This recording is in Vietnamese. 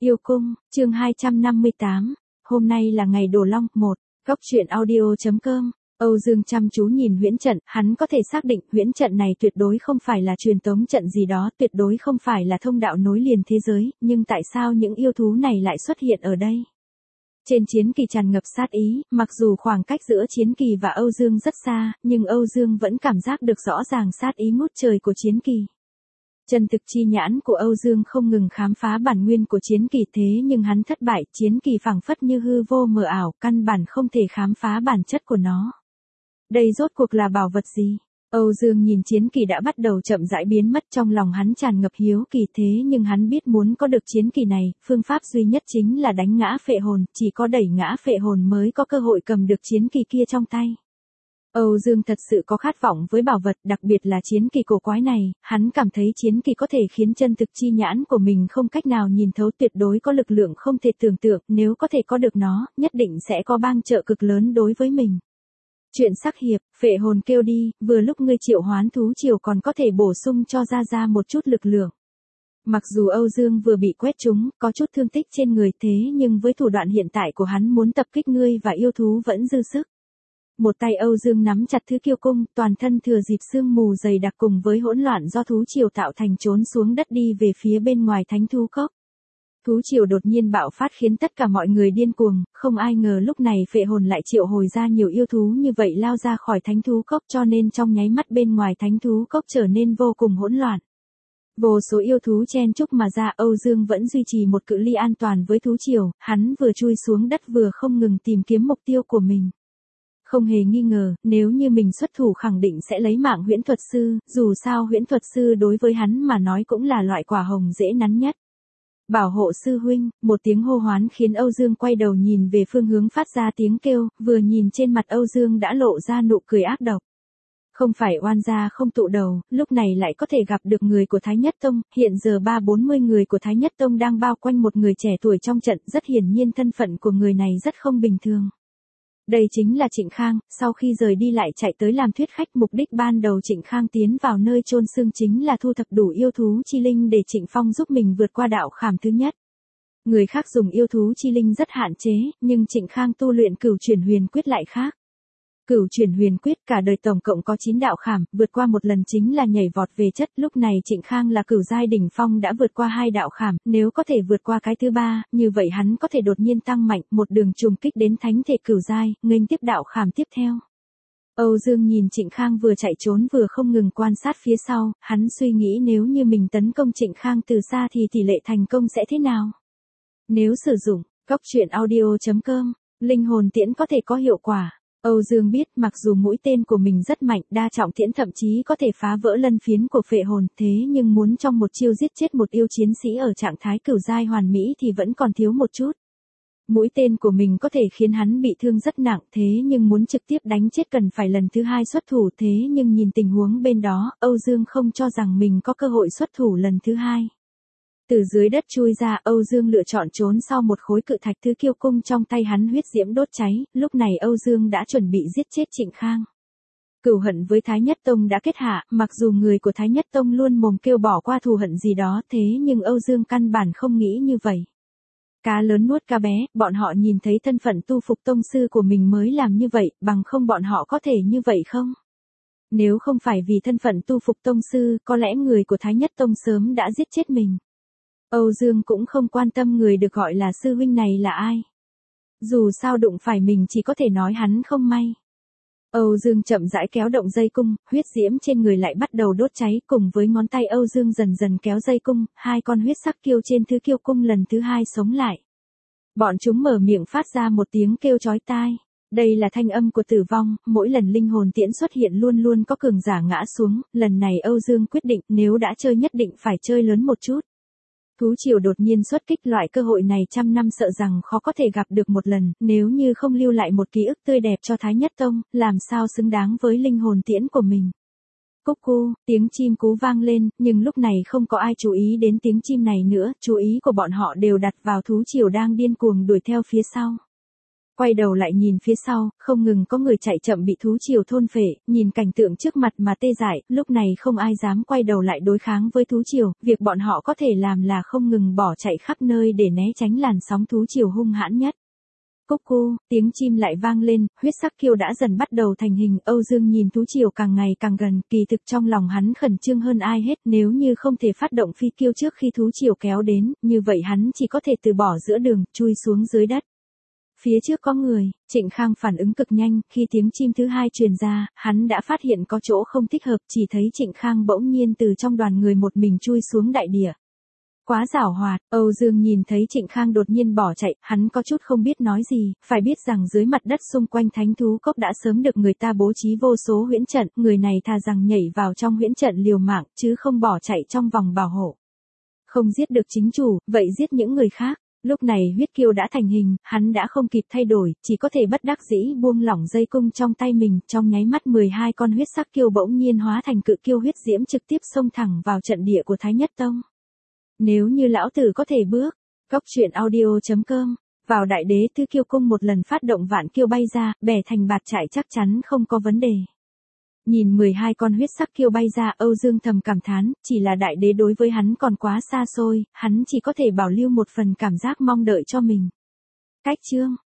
Yêu cung, chương 258, hôm nay là ngày Đồ Long 1, góc truyện audio.com. Âu Dương chăm chú nhìn huyễn trận, hắn có thể xác định huyễn trận này tuyệt đối không phải là truyền tống trận gì đó, tuyệt đối không phải là thông đạo nối liền thế giới, nhưng tại sao những yêu thú này lại xuất hiện ở đây? Trên chiến kỳ tràn ngập sát ý, mặc dù khoảng cách giữa chiến kỳ và Âu Dương rất xa, nhưng Âu Dương vẫn cảm giác được rõ ràng sát ý ngút trời của chiến kỳ. Chân thực chi nhãn của Âu Dương không ngừng khám phá bản nguyên của chiến kỳ thế nhưng hắn thất bại, chiến kỳ phảng phất như hư vô mờ ảo, căn bản không thể khám phá bản chất của nó. Đây rốt cuộc là bảo vật gì? Âu Dương nhìn chiến kỳ đã bắt đầu chậm rãi biến mất, trong lòng hắn tràn ngập hiếu kỳ thế nhưng hắn biết muốn có được chiến kỳ này, phương pháp duy nhất chính là đánh ngã phệ hồn, chỉ có đẩy ngã phệ hồn mới có cơ hội cầm được chiến kỳ kia trong tay. Âu Dương thật sự có khát vọng với bảo vật, đặc biệt là chiến kỳ cổ quái này, hắn cảm thấy chiến kỳ có thể khiến chân thực chi nhãn của mình không cách nào nhìn thấu, tuyệt đối có lực lượng không thể tưởng tượng, nếu có thể có được nó, nhất định sẽ có bang trợ cực lớn đối với mình. Chuyện sắc hiệp, phệ hồn kêu đi, vừa lúc ngươi triệu hoán thú triều còn có thể bổ sung cho ra một chút lực lượng. Mặc dù Âu Dương vừa bị quét trúng, có chút thương tích trên người thế nhưng với thủ đoạn hiện tại của hắn muốn tập kích ngươi và yêu thú vẫn dư sức. Một tay Âu Dương nắm chặt thứ kiêu cung, toàn thân thừa dịp sương mù dày đặc cùng với hỗn loạn do thú triều tạo thành trốn xuống đất đi về phía bên ngoài thánh thú cốc. Thú triều đột nhiên bạo phát khiến tất cả mọi người điên cuồng, không ai ngờ lúc này phệ hồn lại triệu hồi ra nhiều yêu thú như vậy lao ra khỏi thánh thú cốc, cho nên trong nháy mắt bên ngoài thánh thú cốc trở nên vô cùng hỗn loạn. Vô số yêu thú chen chúc mà ra, Âu Dương vẫn duy trì một cự ly an toàn với thú triều, hắn vừa chui xuống đất vừa không ngừng tìm kiếm mục tiêu của mình. Không hề nghi ngờ, nếu như mình xuất thủ khẳng định sẽ lấy mạng huyễn thuật sư, dù sao huyễn thuật sư đối với hắn mà nói cũng là loại quả hồng dễ nắn nhất. Bảo hộ sư huynh, một tiếng hô hoán khiến Âu Dương quay đầu nhìn về phương hướng phát ra tiếng kêu, vừa nhìn trên mặt Âu Dương đã lộ ra nụ cười ác độc. Không phải oan gia không tụ đầu, lúc này lại có thể gặp được người của Thái Nhất Tông, hiện giờ 30-40 người của Thái Nhất Tông đang bao quanh một người trẻ tuổi trong trận, rất hiển nhiên thân phận của người này rất không bình thường. Đây chính là Trịnh Khang, sau khi rời đi lại chạy tới làm thuyết khách, mục đích ban đầu Trịnh Khang tiến vào nơi chôn xương chính là thu thập đủ yêu thú chi linh để Trịnh Phong giúp mình vượt qua đạo khảm thứ nhất. Người khác dùng yêu thú chi linh rất hạn chế, nhưng Trịnh Khang tu luyện Cửu Chuyển Huyền Quyết lại khác. Cửu Chuyển Huyền Quyết cả đời tổng cộng có 9 đạo khảm, vượt qua một lần chính là nhảy vọt về chất, lúc này Trịnh Khang là cửu giai đỉnh phong đã vượt qua 2 đạo khảm, nếu có thể vượt qua cái thứ 3, như vậy hắn có thể đột nhiên tăng mạnh, một đường trùng kích đến thánh thể cửu giai, nghênh tiếp đạo khảm tiếp theo. Âu Dương nhìn Trịnh Khang vừa chạy trốn vừa không ngừng quan sát phía sau, hắn suy nghĩ nếu như mình tấn công Trịnh Khang từ xa thì tỷ lệ thành công sẽ thế nào? Nếu sử dụng, góc truyện audio.com, linh hồn tiễn có thể có hiệu quả. Âu Dương biết mặc dù mũi tên của mình rất mạnh, đa trọng tiễn thậm chí có thể phá vỡ lân phiến của phệ hồn, thế nhưng muốn trong một chiêu giết chết một yêu chiến sĩ ở trạng thái cửu giai hoàn mỹ thì vẫn còn thiếu một chút. Mũi tên của mình có thể khiến hắn bị thương rất nặng, thế nhưng muốn trực tiếp đánh chết cần phải lần thứ 2 xuất thủ, thế nhưng nhìn tình huống bên đó, Âu Dương không cho rằng mình có cơ hội xuất thủ lần thứ 2. Từ dưới đất chui ra, Âu Dương lựa chọn trốn sau một khối cự thạch, thứ kiêu cung trong tay hắn huyết diễm đốt cháy, lúc này Âu Dương đã chuẩn bị giết chết Trịnh Khang. Cửu hận với Thái Nhất Tông đã kết hạ, mặc dù người của Thái Nhất Tông luôn mồm kêu bỏ qua thù hận gì đó, thế nhưng Âu Dương căn bản không nghĩ như vậy. Cá lớn nuốt cá bé, bọn họ nhìn thấy thân phận tu phục tông sư của mình mới làm như vậy, bằng không bọn họ có thể như vậy không? Nếu không phải vì thân phận tu phục tông sư, có lẽ người của Thái Nhất Tông sớm đã giết chết mình. Âu Dương cũng không quan tâm người được gọi là sư huynh này là ai. Dù sao đụng phải mình chỉ có thể nói hắn không may. Âu Dương chậm rãi kéo động dây cung, huyết diễm trên người lại bắt đầu đốt cháy, cùng với ngón tay Âu Dương dần dần kéo dây cung, 2 con huyết sắc kiêu trên thứ kiêu cung lần thứ 2 sống lại. Bọn chúng mở miệng phát ra một tiếng kêu chói tai. Đây là thanh âm của tử vong, mỗi lần linh hồn tiễn xuất hiện luôn luôn có cường giả ngã xuống, lần này Âu Dương quyết định nếu đã chơi nhất định phải chơi lớn một chút. Thú triều đột nhiên xuất kích, loại cơ hội này trăm năm sợ rằng khó có thể gặp được một lần, nếu như không lưu lại một ký ức tươi đẹp cho Thái Nhất Tông, làm sao xứng đáng với linh hồn tiễn của mình. Cúc cu, tiếng chim cú vang lên, nhưng lúc này không có ai chú ý đến tiếng chim này nữa, chú ý của bọn họ đều đặt vào thú triều đang điên cuồng đuổi theo phía sau. Quay đầu lại nhìn phía sau, không ngừng có người chạy chậm bị thú triều thôn phệ, nhìn cảnh tượng trước mặt mà tê dại, lúc này không ai dám quay đầu lại đối kháng với thú triều, việc bọn họ có thể làm là không ngừng bỏ chạy khắp nơi để né tránh làn sóng thú triều hung hãn nhất. Cúc cu, tiếng chim lại vang lên, huyết sắc kiêu đã dần bắt đầu thành hình, Âu Dương nhìn thú triều càng ngày càng gần, kỳ thực trong lòng hắn khẩn trương hơn ai hết, nếu như không thể phát động phi kiêu trước khi thú triều kéo đến, như vậy hắn chỉ có thể từ bỏ giữa đường, chui xuống dưới đất. Phía trước có người, Trịnh Khang phản ứng cực nhanh, khi tiếng chim thứ hai truyền ra, hắn đã phát hiện có chỗ không thích hợp, chỉ thấy Trịnh Khang bỗng nhiên từ trong đoàn người một mình chui xuống đại địa. Quá giảo hoạt, Âu Dương nhìn thấy Trịnh Khang đột nhiên bỏ chạy, hắn có chút không biết nói gì, phải biết rằng dưới mặt đất xung quanh thánh thú cốc đã sớm được người ta bố trí vô số huyễn trận, người này thà rằng nhảy vào trong huyễn trận liều mạng, chứ không bỏ chạy trong vòng bảo hộ. Không giết được chính chủ, vậy giết những người khác. Lúc này huyết kiêu đã thành hình, hắn đã không kịp thay đổi, chỉ có thể bất đắc dĩ buông lỏng dây cung trong tay mình, trong nháy mắt 12 con huyết sắc kiêu bỗng nhiên hóa thành cự kiêu huyết diễm trực tiếp xông thẳng vào trận địa của Thái Nhất Tông. Nếu như lão tử có thể bước, Cốc Truyện Audio.com, vào đại đế tứ kiêu cung một lần phát động vạn kiêu bay ra, bẻ thành bạt trải chắc chắn không có vấn đề. Nhìn 12 con huyết sắc kiêu bay ra, Âu Dương thầm cảm thán, chỉ là đại đế đối với hắn còn quá xa xôi, hắn chỉ có thể bảo lưu một phần cảm giác mong đợi cho mình. Cách chương